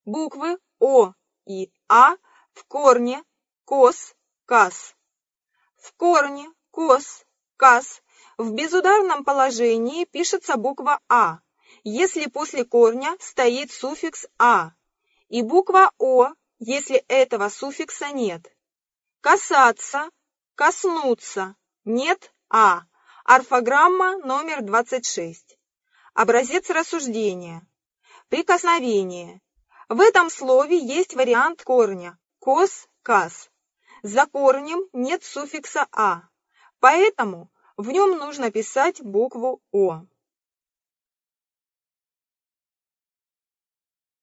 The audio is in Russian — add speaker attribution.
Speaker 1: Буквы О и А в корне кос, кас. В корне кос, кас в безударном положении пишется буква А, если после корня стоит суффикс А, и буква О, если этого суффикса нет. Касаться, коснуться, нет А. Орфограмма номер 26. Образец рассуждения. Прикосновение. В этом слове есть вариант корня кос, кас. За корнем нет суффикса А, поэтому в нем нужно писать букву О.